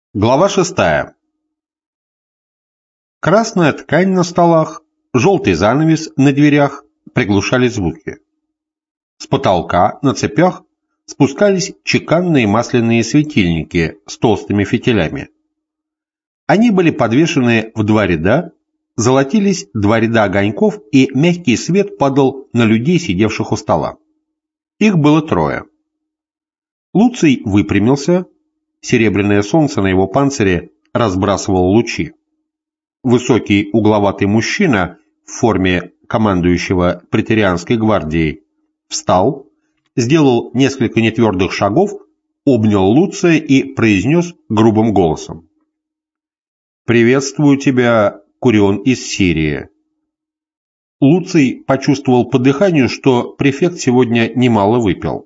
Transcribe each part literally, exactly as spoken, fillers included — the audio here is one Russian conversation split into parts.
Глава шестая. Красная ткань на столах, желтый занавес на дверях приглушали звуки. С потолка на цепях спускались чеканные масляные светильники с толстыми фитилями. Они были подвешены в два ряда, золотились два ряда огоньков, и мягкий свет падал на людей, сидевших у стола. Их было трое. Луций выпрямился. Серебряное солнце на его панцире разбрасывало лучи. Высокий угловатый мужчина в форме командующего преторианской гвардией встал, сделал несколько нетвердых шагов, обнял Луция и произнес грубым голосом: «Приветствую тебя, Курион из Сирии». Луций почувствовал по дыханию, что префект сегодня немало выпил.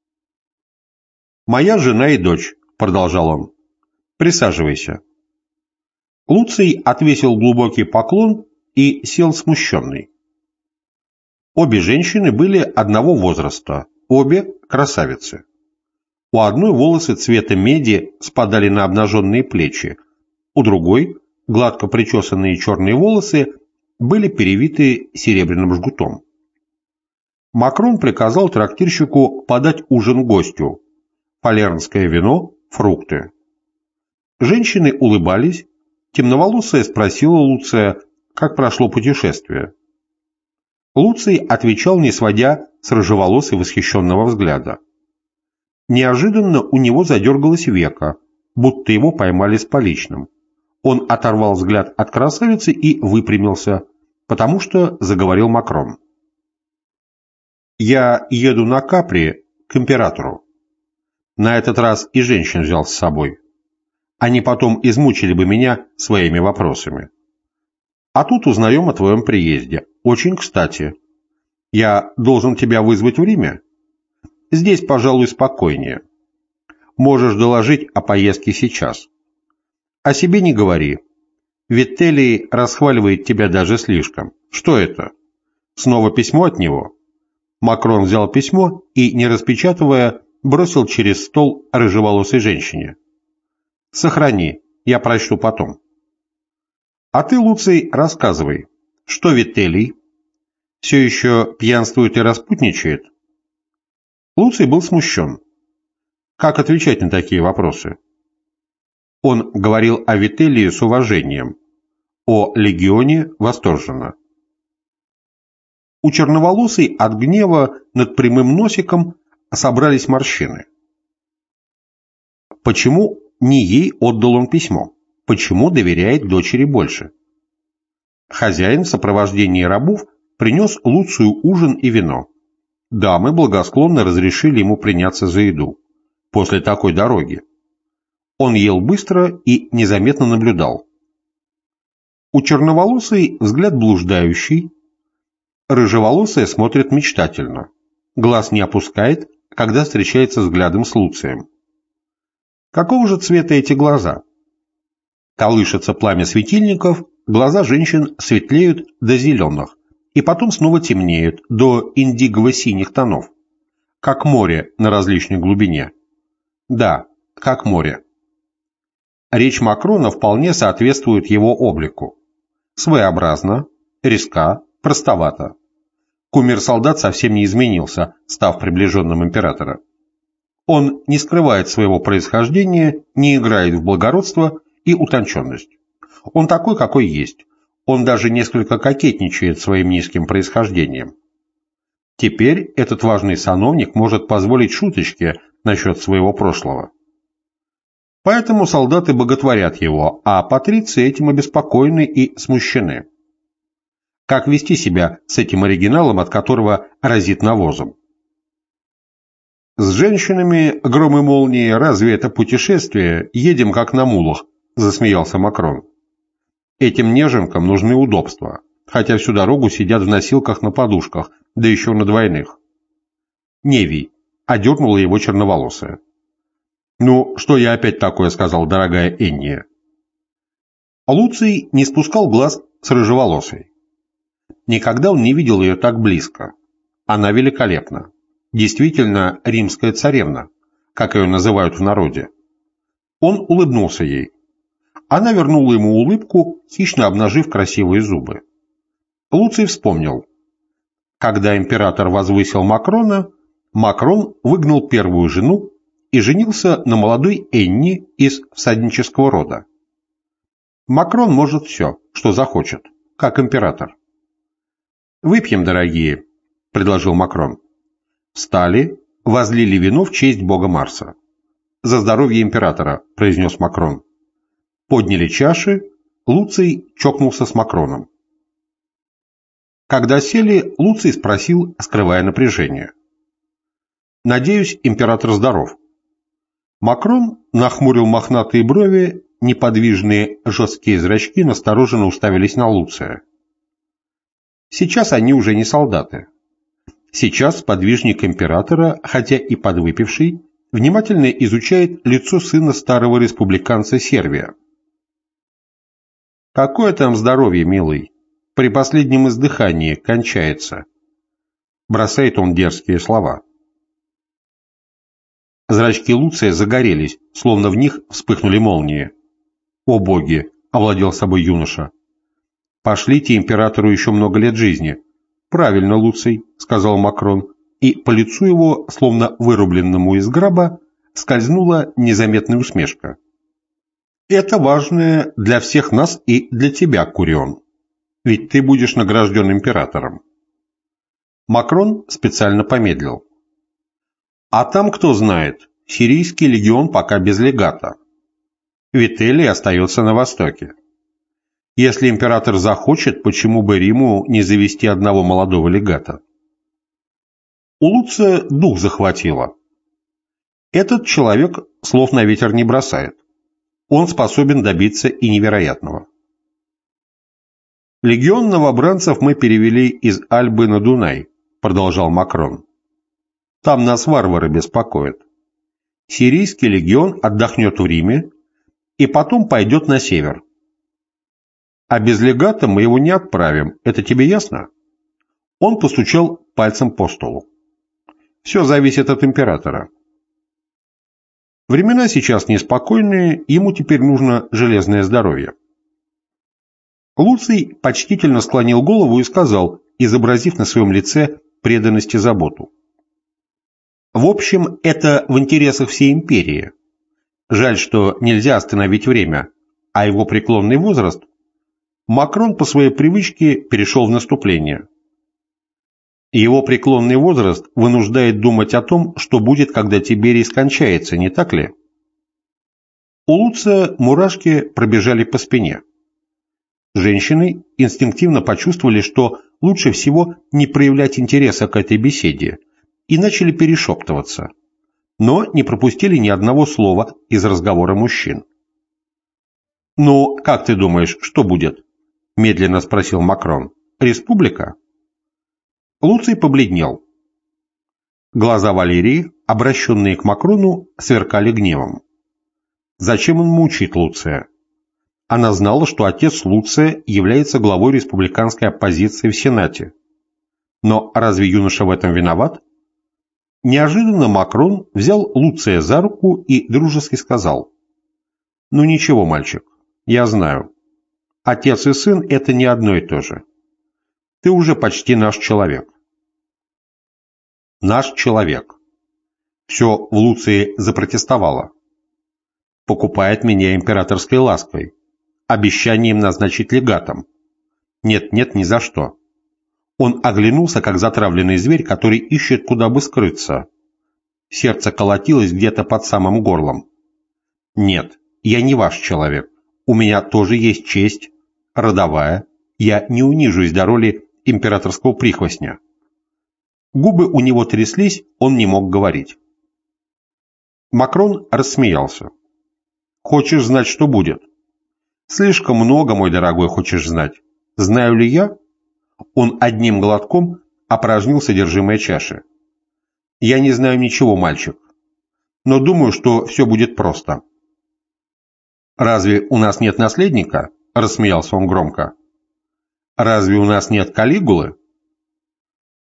«Моя жена и дочь», — продолжал он. «Присаживайся». Луций отвесил глубокий поклон и сел смущенный. Обе женщины были одного возраста, обе красавицы. У одной волосы цвета меди спадали на обнаженные плечи, у другой гладко причесанные черные волосы были перевиты серебряным жгутом. Макрон приказал трактирщику подать ужин гостю: палернское вино, фрукты. Женщины улыбались. Темноволосая спросила Луция, как прошло путешествие. Луций отвечал, не сводя с рыжеволосой восхищенного взгляда. Неожиданно у него задергалось веко, будто его поймали с поличным. Он оторвал взгляд от красавицы и выпрямился, потому что заговорил Макрон. «Я еду на Капри к императору. На этот раз и женщин взял с собой. Они потом измучили бы меня своими вопросами. А тут узнаем о твоем приезде. Очень кстати. Я должен тебя вызвать в Риме? Здесь, пожалуй, спокойнее. Можешь доложить о поездке сейчас. О себе не говори. Вителлий расхваливает тебя даже слишком. Что это? Снова письмо от него?» Макрон взял письмо и, не распечатывая, бросил через стол рыжеволосой женщине. «Сохрани, я прочту потом. А ты, Луций, рассказывай, что Вителлий? Все еще пьянствует и распутничает?» Луций был смущен. Как отвечать на такие вопросы? Он говорил о Вителлии с уважением, о легионе восторженно. У черноволосой от гнева над прямым носиком собрались морщины. Почему не ей отдал он письмо? Почему доверяет дочери больше? Хозяин в сопровождении рабов принес Луцию ужин и вино. Дамы благосклонно разрешили ему приняться за еду после такой дороги. Он ел быстро и незаметно наблюдал. У черноволосой взгляд блуждающий, рыжеволосая смотрит мечтательно, глаз не опускает, когда встречается взглядом с Луцием. Какого же цвета эти глаза? Колышется пламя светильников, глаза женщин светлеют до зеленых, и потом снова темнеют до индиго-синих тонов, как море на различной глубине. Да, как море. Речь Макрона вполне соответствует его облику. Своеобразно, резка, простовато. Кумир-солдат совсем не изменился, став приближенным императора. Он не скрывает своего происхождения, не играет в благородство и утонченность. Он такой, какой есть. Он даже несколько кокетничает своим низким происхождением. Теперь этот важный сановник может позволить шуточки насчет своего прошлого. Поэтому солдаты боготворят его, а патриции этим обеспокоены и смущены. Как вести себя с этим оригиналом, от которого разит навозом? «С женщинами, гром и молнии, разве это путешествие? Едем как на мулах», – засмеялся Макрон. «Этим неженкам нужны удобства, хотя всю дорогу сидят в носилках на подушках, да еще на двойных». «Невий», – одернула его черноволосая. «Ну, что я опять такое сказал, дорогая Энния?» Луций не спускал глаз с рыжеволосой. Никогда он не видел ее так близко. Она великолепна. Действительно римская царевна, как ее называют в народе. Он улыбнулся ей. Она вернула ему улыбку, хищно обнажив красивые зубы. Луций вспомнил. Когда император возвысил Макрона, Макрон выгнал первую жену и женился на молодой Энни из всаднического рода. Макрон может все, что захочет, как император. «Выпьем, дорогие», — предложил Макрон. Встали, возлили вино в честь бога Марса. «За здоровье императора», — произнес Макрон. Подняли чаши, Луций чокнулся с Макроном. Когда сели, Луций спросил, скрывая напряжение. «Надеюсь, император здоров». Макрон нахмурил мохнатые брови, неподвижные жесткие зрачки настороженно уставились на Луция. Сейчас они уже не солдаты. Сейчас сподвижник императора, хотя и подвыпивший, внимательно изучает лицо сына старого республиканца Сервия. «Какое там здоровье, милый? При последнем издыхании кончается». Бросает он дерзкие слова. Зрачки Луция загорелись, словно в них вспыхнули молнии. «О боги!» — овладел собой юноша. «Пошлите императору еще много лет жизни». «Правильно, Луций», — сказал Макрон, и по лицу его, словно вырубленному из гроба, скользнула незаметная усмешка. «Это важное для всех нас и для тебя, Курион. Ведь ты будешь награжден императором». Макрон специально помедлил. «А там, кто знает, сирийский легион пока без легата. Вителий остается на востоке. Если император захочет, почему бы Риму не завести одного молодого легата?» У Луция дух захватило. Этот человек слов на ветер не бросает. Он способен добиться и невероятного. «Легион новобранцев мы перевели из Альбы на Дунай», — продолжал Макрон. «Там нас варвары беспокоят. Сирийский легион отдохнет в Риме и потом пойдет на север. А без легата мы его не отправим, это тебе ясно?» Он постучал пальцем по столу. «Все зависит от императора. Времена сейчас неспокойные, ему теперь нужно железное здоровье». Луций почтительно склонил голову и сказал, изобразив на своем лице преданность и заботу. «В общем, это в интересах всей империи. Жаль, что нельзя остановить время, а его преклонный возраст...» Макрон по своей привычке перешел в наступление. «Его преклонный возраст вынуждает думать о том, что будет, когда Тиберий скончается, не так ли?» У Луция мурашки пробежали по спине. Женщины инстинктивно почувствовали, что лучше всего не проявлять интереса к этой беседе, и начали перешептываться, но не пропустили ни одного слова из разговора мужчин. «Ну, как ты думаешь, что будет?» — медленно спросил Макрон. «Республика?» Луций побледнел. Глаза Валерии, обращенные к Макрону, сверкали гневом. Зачем он мучает Луция? Она знала, что отец Луция является главой республиканской оппозиции в Сенате. Но разве юноша в этом виноват? Неожиданно Макрон взял Луция за руку и дружески сказал: «Ну ничего, мальчик, я знаю. Отец и сын – это не одно и то же. Ты уже почти наш человек». Наш человек. Все в Луции запротестовало. Покупает меня императорской лаской, обещанием назначить легатом. Нет, нет, ни за что. Он оглянулся, как затравленный зверь, который ищет, куда бы скрыться. Сердце колотилось где-то под самым горлом. Нет, я не ваш человек. У меня тоже есть честь, родовая. Я не унижусь до роли императорского прихвостня. Губы у него тряслись, он не мог говорить. Макрон рассмеялся. «Хочешь знать, что будет?» «Слишком много, мой дорогой, хочешь знать. Знаю ли я?» Он одним глотком опорожнил содержимое чаши. «Я не знаю ничего, мальчик, но думаю, что все будет просто». «Разве у нас нет наследника?» – рассмеялся он громко. «Разве у нас нет Калигулы?»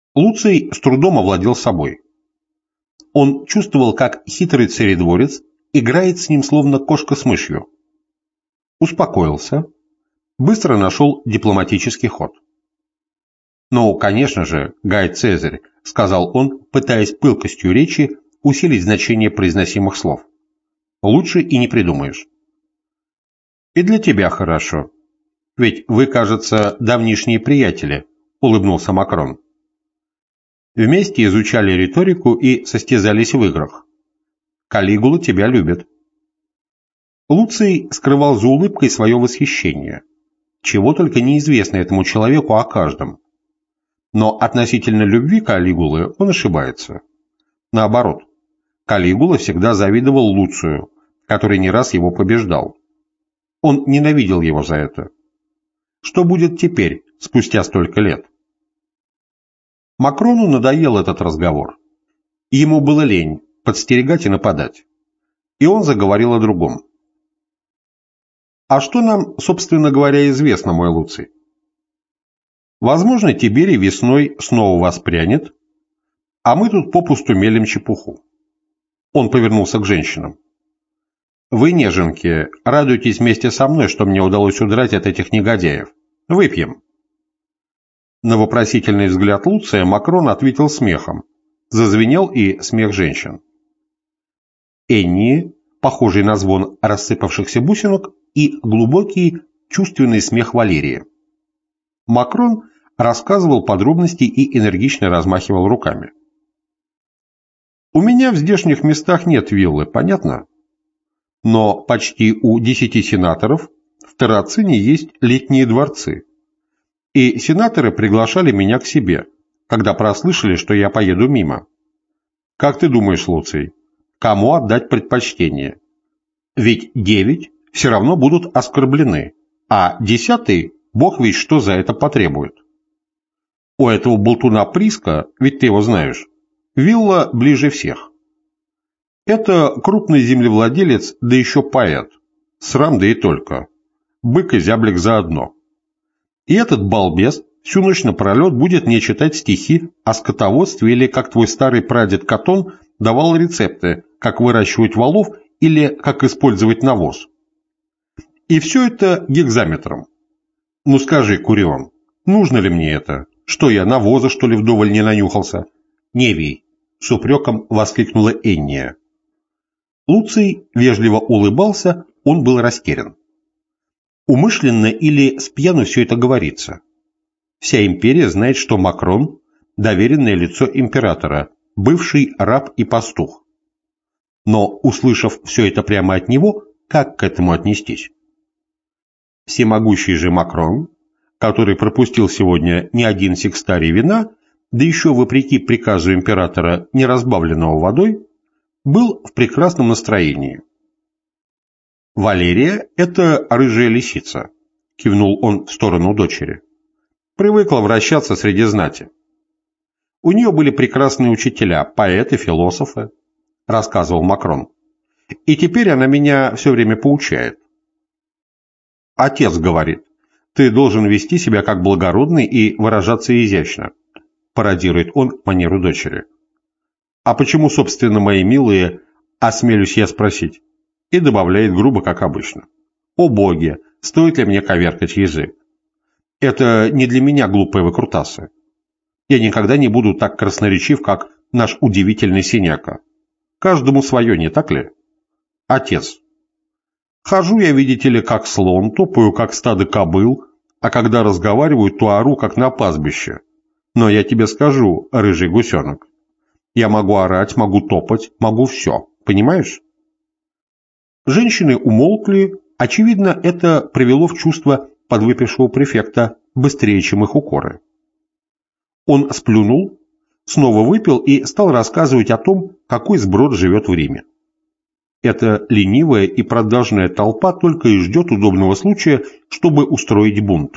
Луций с трудом овладел собой. Он чувствовал, как хитрый царедворец играет с ним словно кошка с мышью. Успокоился, быстро нашел дипломатический ход. «Ну, конечно же, Гай Цезарь», — сказал он, пытаясь пылкостью речи усилить значение произносимых слов. «Лучше и не придумаешь». «И для тебя хорошо. Ведь вы, кажется, давнишние приятели», — улыбнулся Макрон. «Вместе изучали риторику и состязались в играх. Калигула тебя любит». Луций скрывал за улыбкой свое восхищение. Чего только неизвестно этому человеку о каждом. Но относительно любви Калигулы он ошибается. Наоборот, Калигула всегда завидовал Луцию, который не раз его побеждал. Он ненавидел его за это. Что будет теперь, спустя столько лет? Макрону надоел этот разговор. Ему было лень подстерегать и нападать. И он заговорил о другом. «А что нам, собственно говоря, известно, мой Луций? Возможно, Тиберий весной снова воспрянет, а мы тут попусту мелем чепуху». Он повернулся к женщинам. «Вы, неженки, радуйтесь вместе со мной, что мне удалось удрать от этих негодяев. Выпьем». На вопросительный взгляд Луция Макрон ответил смехом. Зазвенел и смех женщин. Энни, похожий на звон рассыпавшихся бусинок, и глубокий чувственный смех Валерии. Макрон рассказывал подробности и энергично размахивал руками. «У меня в здешних местах нет виллы, понятно? Но почти у десяти сенаторов в Террацине есть летние дворцы. И сенаторы приглашали меня к себе, когда прослышали, что я поеду мимо. Как ты думаешь, Луций, кому отдать предпочтение? Ведь девять все равно будут оскорблены, а десятый бог ведь что за это потребует. У этого болтуна Приска, ведь ты его знаешь, вилла ближе всех. Это крупный землевладелец, да еще поэт. Срам да и только. Бык и зяблик заодно. И этот балбес всю ночь напролет будет мне читать стихи о скотоводстве или как твой старый прадед Катон давал рецепты, как выращивать волов или как использовать навоз. И все это гекзаметром. Ну скажи, Курион, нужно ли мне это? Что я, навоза, что ли, вдоволь не нанюхался? Невий, с упреком воскликнула Энния. Луций вежливо улыбался, он был растерян. Умышленно или спьяну все это говорится. Вся империя знает, что Макрон – доверенное лицо императора, бывший раб и пастух. Но, услышав все это прямо от него, как к этому отнестись? Всемогущий же Макрон, который пропустил сегодня не один секстарий вина, да еще вопреки приказу императора, не разбавленного водой, был в прекрасном настроении. «Валерия – это рыжая лисица», – кивнул он в сторону дочери. «Привыкла вращаться среди знати. У нее были прекрасные учителя, поэты, философы», – рассказывал Макрон. «И теперь она меня все время поучает. Отец говорит, ты должен вести себя как благородный и выражаться изящно», – пародирует он манеру дочери. «А почему, собственно, мои милые, осмелюсь я спросить?» И добавляет грубо, как обычно. «О боги, стоит ли мне коверкать язык? Это не для меня глупые выкрутасы. Я никогда не буду так красноречив, как наш удивительный Синяка. Каждому свое, не так ли? Отец. Хожу я, видите ли, как слон, топаю, как стадо кобыл, а когда разговариваю, то ору, как на пастбище. Но я тебе скажу, рыжий гусенок, я могу орать, могу топать, могу все, понимаешь?» Женщины умолкли, очевидно, это привело в чувство подвыпившего префекта быстрее, чем их укоры. Он сплюнул, снова выпил и стал рассказывать о том, какой сброд живет в Риме. Эта ленивая и продажная толпа только и ждет удобного случая, чтобы устроить бунт.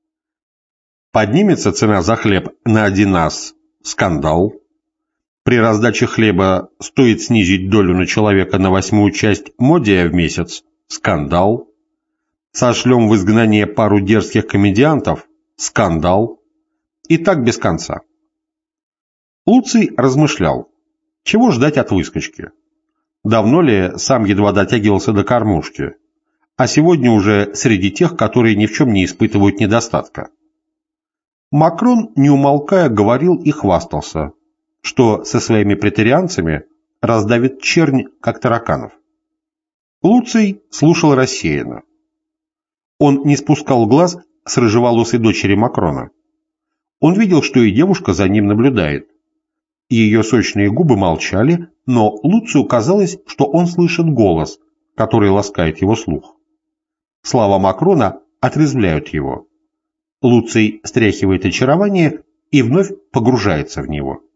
Поднимется цена за хлеб на один ас – скандал. При раздаче хлеба стоит снизить долю на человека на восьмую часть модия в месяц – скандал. Сошлем в изгнание пару дерзких комедиантов – скандал. И так без конца. Луций размышлял, чего ждать от выскочки. Давно ли сам едва дотягивался до кормушки, а сегодня уже среди тех, которые ни в чем не испытывают недостатка. Макрон, не умолкая, говорил и хвастался, что со своими претерианцами раздавит чернь, как тараканов. Луций слушал рассеянно. Он не спускал глаз с рыжеволосой дочери Макрона. Он видел, что и девушка за ним наблюдает. Ее сочные губы молчали, но Луцию казалось, что он слышит голос, который ласкает его слух. Слова Макрона отрезвляют его. Луций стряхивает очарование и вновь погружается в него.